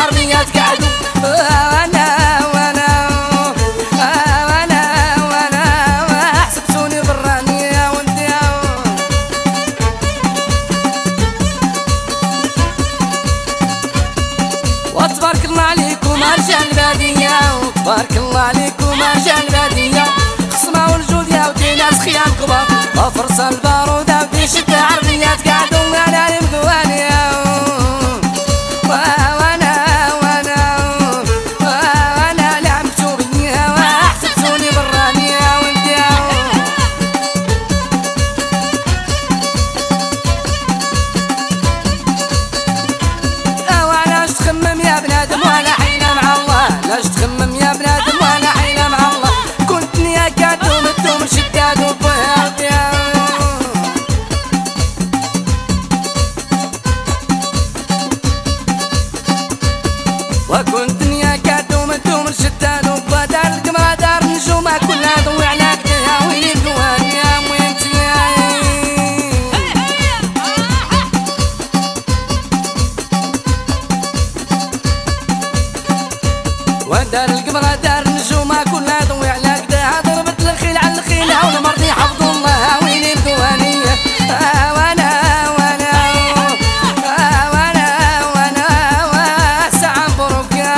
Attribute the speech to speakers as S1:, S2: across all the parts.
S1: عربيات قعدوا وانا حسبتوني برانية وانتيا وتبارك الله عليكم رجال البادية وتبارك الله عليكم رجال البادية خصمة والجودية ودي ناس خيام كبار وفرص البارودة ودي شدة عربيات قعدوا على المدوانية وانا لعبتوا بيا وحسبتوني برانية وانتيا وعلاش تخمم يا بنادم وانا حيلة مع الله لاش تخمم يا بنادم وانا حيلة مع الله كنتني يا كادو مدو من شداد وبهاتيا وكنتني يا كادو مدو من شداد وبها دار القمرة دار النجومة كلها ضوي على كدها وين الدواني يا موينتي ودار القمرة دار النجومة كلها ضوي على كدها ضربت الخيل على الخيل والمرضي حفظوا الله وين الدوانية وانا ساعة مبروكة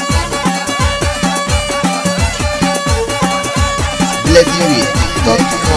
S2: بلاديوي.com